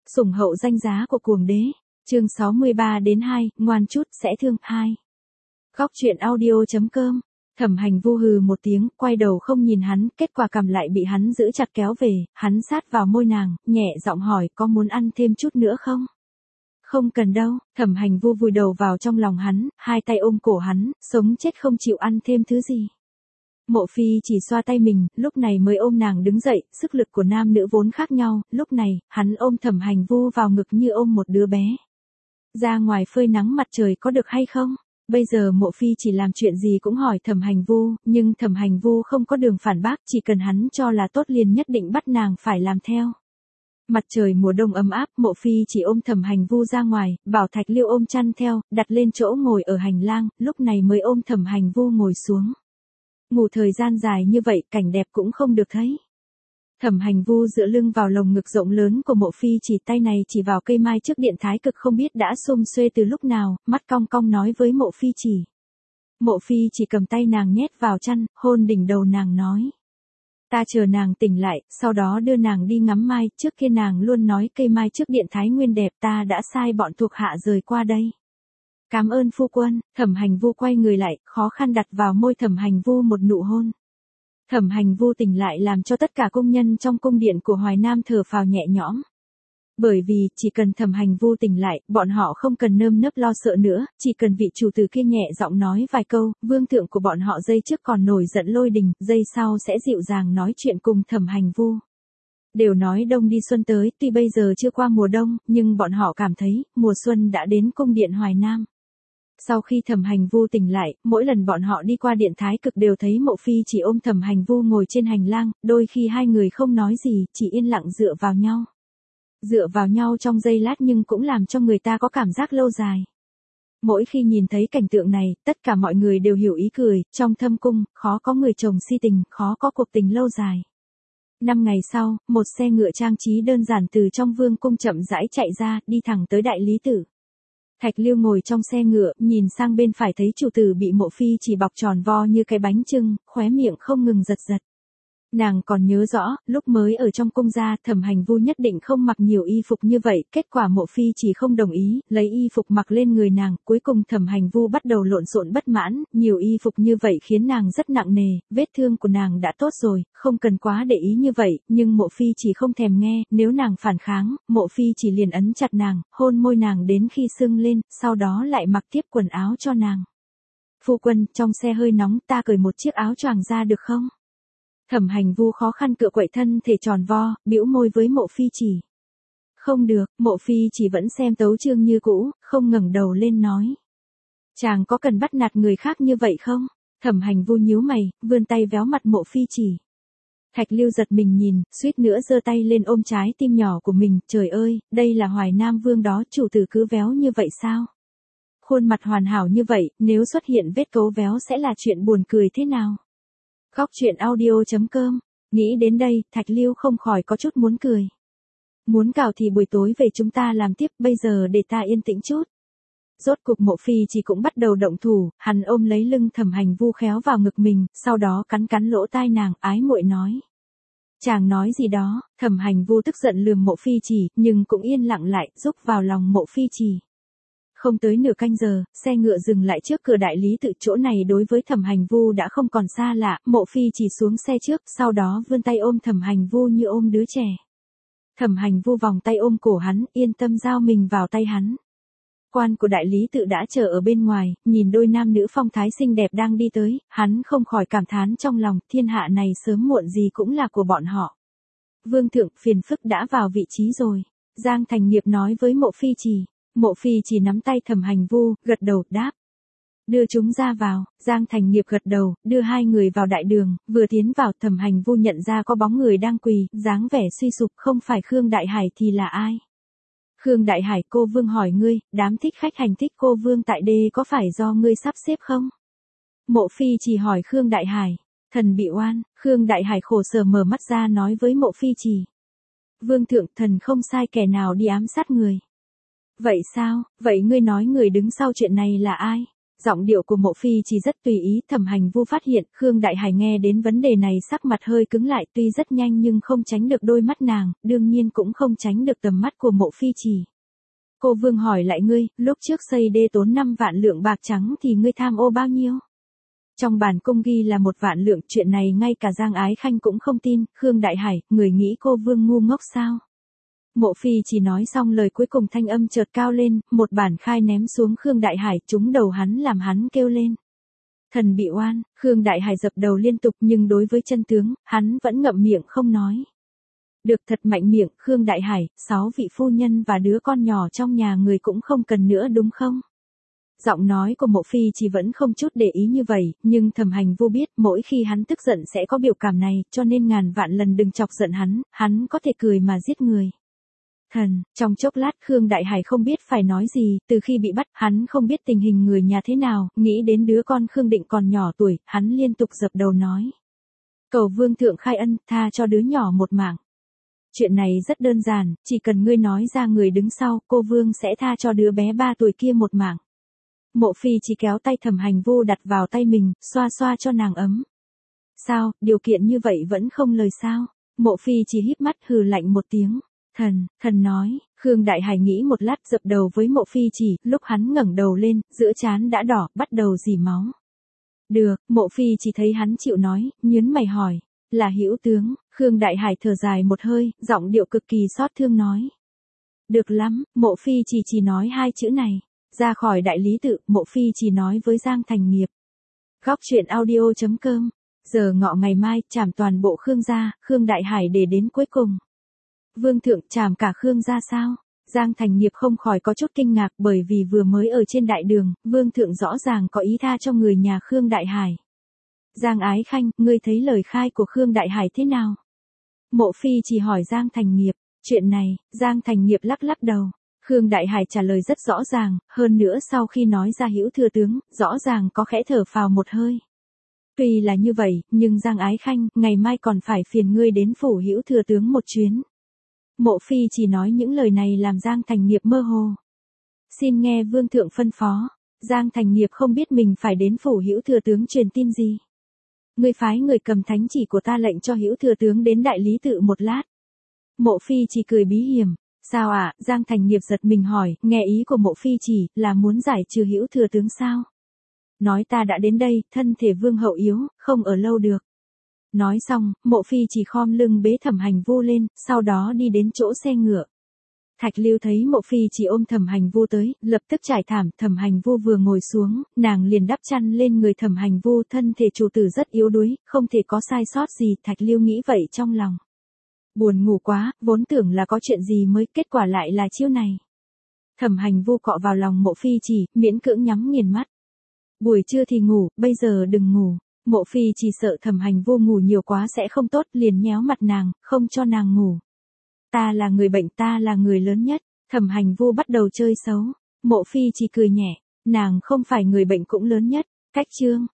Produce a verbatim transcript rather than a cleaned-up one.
Sủng hậu danh giá của cuồng đế. Chương sáu mươi ba đến hai, ngoan chút sẽ thương hai. Góc truyện audio.com. Thẩm Hành Vu hừ một tiếng, quay đầu không nhìn hắn, kết quả cầm lại bị hắn giữ chặt kéo về, hắn sát vào môi nàng, nhẹ giọng hỏi có muốn ăn thêm chút nữa không? Không cần đâu. Thẩm Hành Vu vùi đầu vào trong lòng hắn, hai tay ôm cổ hắn, sống chết không chịu ăn thêm thứ gì. Mộ Phi chỉ xoa tay mình, lúc này mới ôm nàng đứng dậy, sức lực của nam nữ vốn khác nhau, lúc này, hắn ôm Thẩm Hành Vu vào ngực như ôm một đứa bé. Ra ngoài phơi nắng mặt trời có được hay không? Bây giờ Mộ Phi chỉ làm chuyện gì cũng hỏi Thẩm Hành Vu, nhưng Thẩm Hành Vu không có đường phản bác, chỉ cần hắn cho là tốt liền nhất định bắt nàng phải làm theo. Mặt trời mùa đông ấm áp, Mộ Phi chỉ ôm Thẩm Hành Vu ra ngoài, bảo Thạch Liêu ôm chăn theo, đặt lên chỗ ngồi ở hành lang, lúc này mới ôm Thẩm Hành Vu ngồi xuống. Ngủ thời gian dài như vậy, cảnh đẹp cũng không được thấy. Thẩm Hành Vu dựa lưng vào lồng ngực rộng lớn của Mộ Phi chỉ, tay này chỉ vào cây mai trước điện thái cực không biết đã xum xuê từ lúc nào, mắt cong cong nói với Mộ Phi chỉ. Mộ Phi chỉ cầm tay nàng nhét vào chăn, hôn đỉnh đầu nàng nói. Ta chờ nàng tỉnh lại, sau đó đưa nàng đi ngắm mai, trước kia nàng luôn nói cây mai trước điện thái nguyên đẹp, ta đã sai bọn thuộc hạ rời qua đây. Cảm ơn phu quân. Thẩm Hành Vu quay người lại, khó khăn đặt vào môi Thẩm Hành Vu một nụ hôn. Thẩm Hành Vu tỉnh lại làm cho tất cả công nhân trong cung điện của Hoài Nam thở phào nhẹ nhõm. Bởi vì, chỉ cần Thẩm Hành Vu tỉnh lại, bọn họ không cần nơm nớp lo sợ nữa, chỉ cần vị chủ tử kia nhẹ giọng nói vài câu, vương thượng của bọn họ giây trước còn nổi giận lôi đình, giây sau sẽ dịu dàng nói chuyện cùng Thẩm Hành Vu. Đều nói đông đi xuân tới, tuy bây giờ chưa qua mùa đông, nhưng bọn họ cảm thấy, mùa xuân đã đến cung điện Hoài Nam. Sau khi Thẩm Hành Vu tỉnh lại, mỗi lần bọn họ đi qua điện thái cực đều thấy Mộ Phi chỉ ôm Thẩm Hành Vu ngồi trên hành lang, đôi khi hai người không nói gì, chỉ yên lặng dựa vào nhau. Dựa vào nhau trong giây lát nhưng cũng làm cho người ta có cảm giác lâu dài. Mỗi khi nhìn thấy cảnh tượng này, tất cả mọi người đều hiểu ý cười, trong thâm cung, khó có người chồng si tình, khó có cuộc tình lâu dài. Năm ngày sau, một xe ngựa trang trí đơn giản từ trong vương cung chậm rãi chạy ra, đi thẳng tới đại lý tự. Thạch Liêu ngồi trong xe ngựa, nhìn sang bên phải thấy chủ tử bị Mộ Phi chỉ bọc tròn vo như cái bánh chưng, khóe miệng không ngừng giật giật. Nàng còn nhớ rõ, lúc mới ở trong cung gia, Thẩm Hành Vu nhất định không mặc nhiều y phục như vậy, kết quả Mộ Phi chỉ không đồng ý, lấy y phục mặc lên người nàng, cuối cùng Thẩm Hành Vu bắt đầu lộn xộn bất mãn, nhiều y phục như vậy khiến nàng rất nặng nề, vết thương của nàng đã tốt rồi, không cần quá để ý như vậy, nhưng Mộ Phi chỉ không thèm nghe, nếu nàng phản kháng, Mộ Phi chỉ liền ấn chặt nàng, hôn môi nàng đến khi sưng lên, sau đó lại mặc tiếp quần áo cho nàng. Phu quân, trong xe hơi nóng, ta cởi một chiếc áo choàng ra được không? Thẩm Hành Vu khó khăn cựa quậy thân thể tròn vo, bĩu môi với Mộ Phi chỉ. Không được, Mộ Phi chỉ vẫn xem tấu chương như cũ, không ngẩng đầu lên nói. Chàng có cần bắt nạt người khác như vậy không? Thẩm Hành Vu nhíu mày, vươn tay véo mặt Mộ Phi chỉ. Thạch Liêu giật mình nhìn, suýt nữa giơ tay lên ôm trái tim nhỏ của mình, trời ơi, đây là Hoài Nam Vương đó, chủ tử cứ véo như vậy sao? Khuôn mặt hoàn hảo như vậy, nếu xuất hiện vết cấu véo sẽ là chuyện buồn cười thế nào? Góc truyện audio.com. Nghĩ đến đây, Thạch Liêu không khỏi có chút muốn cười. Muốn cào thì buổi tối về chúng ta làm tiếp, bây giờ để ta yên tĩnh chút. Rốt cuộc Mộ Phi chỉ cũng bắt đầu động thủ, hắn ôm lấy lưng Thẩm Hành Vu khéo vào ngực mình, sau đó cắn cắn lỗ tai nàng, ái muội nói. Chàng nói gì đó? Thẩm Hành Vu tức giận lườm Mộ Phi chỉ, nhưng cũng yên lặng lại, rúc vào lòng Mộ Phi chỉ. Không tới nửa canh giờ, xe ngựa dừng lại trước cửa đại lý tự, chỗ này đối với Thẩm Hành Vu đã không còn xa lạ, Mộ Phi chỉ xuống xe trước, sau đó vươn tay ôm Thẩm Hành Vu như ôm đứa trẻ. Thẩm Hành Vu vòng tay ôm cổ hắn, yên tâm giao mình vào tay hắn. Quan của đại lý tự đã chờ ở bên ngoài, nhìn đôi nam nữ phong thái xinh đẹp đang đi tới, hắn không khỏi cảm thán trong lòng, thiên hạ này sớm muộn gì cũng là của bọn họ. Vương thượng, phiền phức đã vào vị trí rồi. Giang Thành Nghiệp nói với Mộ Phi chỉ. Mộ Phi chỉ nắm tay Thẩm Hành Vu, gật đầu, đáp. Đưa chúng ra vào. Giang Thành Nghiệp gật đầu, đưa hai người vào đại đường, vừa tiến vào Thẩm Hành Vu nhận ra có bóng người đang quỳ, dáng vẻ suy sụp, không phải Khương Đại Hải thì là ai? Khương Đại Hải, cô Vương hỏi ngươi, đám thích khách hành thích cô Vương tại đê có phải do ngươi sắp xếp không? Mộ Phi chỉ hỏi Khương Đại Hải. Thần bị oan. Khương Đại Hải khổ sở mở mắt ra nói với Mộ Phi chỉ. Vương thượng, thần không sai kẻ nào đi ám sát người. Vậy sao, vậy ngươi nói người đứng sau chuyện này là ai? Giọng điệu của Mộ Phi chỉ rất tùy ý, Thẩm Hành Vu phát hiện, Khương Đại Hải nghe đến vấn đề này sắc mặt hơi cứng lại, tuy rất nhanh nhưng không tránh được đôi mắt nàng, đương nhiên cũng không tránh được tầm mắt của Mộ Phi chỉ. Cô Vương hỏi lại ngươi, lúc trước xây đê tốn năm vạn lượng bạc trắng thì ngươi tham ô bao nhiêu? Trong bản cung ghi là một vạn lượng, chuyện này ngay cả Giang Ái Khanh cũng không tin, Khương Đại Hải, người nghĩ cô Vương ngu ngốc sao? Mộ Phi chỉ nói xong lời cuối cùng thanh âm chợt cao lên, một bản khai ném xuống Khương Đại Hải, trúng đầu hắn làm hắn kêu lên. Thần bị oan, Khương Đại Hải dập đầu liên tục nhưng đối với chân tướng, hắn vẫn ngậm miệng không nói. Được thật mạnh miệng, Khương Đại Hải, sáu vị phu nhân và đứa con nhỏ trong nhà người cũng không cần nữa đúng không? Giọng nói của Mộ Phi chỉ vẫn không chút để ý như vậy, nhưng Thẩm Hành Vu biết mỗi khi hắn tức giận sẽ có biểu cảm này, cho nên ngàn vạn lần đừng chọc giận hắn, hắn có thể cười mà giết người. Thần, trong chốc lát Khương Đại Hải không biết phải nói gì, từ khi bị bắt, hắn không biết tình hình người nhà thế nào, nghĩ đến đứa con Khương Định còn nhỏ tuổi, hắn liên tục dập đầu nói. Cầu Vương thượng khai ân, tha cho đứa nhỏ một mạng. Chuyện này rất đơn giản, chỉ cần ngươi nói ra người đứng sau, cô Vương sẽ tha cho đứa bé ba tuổi kia một mạng. Mộ Phi chỉ kéo tay Thẩm Hành Vu đặt vào tay mình, xoa xoa cho nàng ấm. Sao, điều kiện như vậy vẫn không lời sao? Mộ Phi chỉ híp mắt hừ lạnh một tiếng. Thần, thần nói, Khương Đại Hải nghĩ một lát dập đầu với Mộ Phi chỉ, lúc hắn ngẩng đầu lên, giữa trán đã đỏ, bắt đầu rỉ máu. Được, Mộ Phi chỉ thấy hắn chịu nói, nhớn mày hỏi, là hữu tướng, Khương Đại Hải thở dài một hơi, giọng điệu cực kỳ xót thương nói. Được lắm, Mộ Phi chỉ chỉ nói hai chữ này, ra khỏi đại lý tự, Mộ Phi chỉ nói với Giang Thành Nghiệp. Góc truyện audio chấm com, giờ ngọ ngày mai, trảm toàn bộ Khương gia, Khương Đại Hải để đến cuối cùng. Vương thượng trảm cả Khương gia sao? Giang Thành Nghiệp không khỏi có chút kinh ngạc bởi vì vừa mới ở trên đại đường, Vương thượng rõ ràng có ý tha cho người nhà Khương Đại Hải. Giang Ái Khanh, ngươi thấy lời khai của Khương Đại Hải thế nào? Mộ Phi chỉ hỏi Giang Thành Nghiệp, chuyện này, Giang Thành Nghiệp lắc lắc đầu. Khương Đại Hải trả lời rất rõ ràng, hơn nữa sau khi nói ra hữu thừa tướng, rõ ràng có khẽ thở phào một hơi. Tuy là như vậy, nhưng Giang Ái Khanh, ngày mai còn phải phiền ngươi đến phủ hữu thừa tướng một chuyến. Mộ Phi chỉ nói những lời này làm Giang Thành Nghiệp mơ hồ. Xin nghe Vương thượng phân phó. Giang Thành Nghiệp không biết mình phải đến phủ hữu thừa tướng truyền tin gì. Ngươi phái người cầm thánh chỉ của ta lệnh cho hữu thừa tướng đến đại lý tự một lát. Mộ Phi chỉ cười bí hiểm. Sao ạ? À? Giang Thành Nghiệp giật mình hỏi, nghe ý của Mộ Phi chỉ là muốn giải trừ hữu thừa tướng sao? Nói ta đã đến đây, thân thể vương hậu yếu, không ở lâu được. Nói xong, Mộ Phi chỉ khom lưng bế Thẩm Hành Vu lên, sau đó đi đến chỗ xe ngựa. Thạch Lưu thấy Mộ Phi chỉ ôm Thẩm Hành Vu tới, lập tức trải thảm, Thẩm Hành Vu vừa ngồi xuống, nàng liền đắp chăn lên người Thẩm Hành Vu, thân thể chủ tử rất yếu đuối, không thể có sai sót gì, Thạch Lưu nghĩ vậy trong lòng. Buồn ngủ quá, vốn tưởng là có chuyện gì mới, kết quả lại là chiêu này. Thẩm Hành Vu cọ vào lòng Mộ Phi chỉ, miễn cưỡng nhắm nghiền mắt. Buổi trưa thì ngủ, bây giờ đừng ngủ. Mộ Phi chỉ sợ Thẩm Hành Vu ngủ nhiều quá sẽ không tốt, liền nhéo mặt nàng, không cho nàng ngủ. Ta là người bệnh, ta là người lớn nhất. Thẩm Hành Vu bắt đầu chơi xấu. Mộ Phi chỉ cười nhẹ, nàng không phải người bệnh cũng lớn nhất. Cách chương.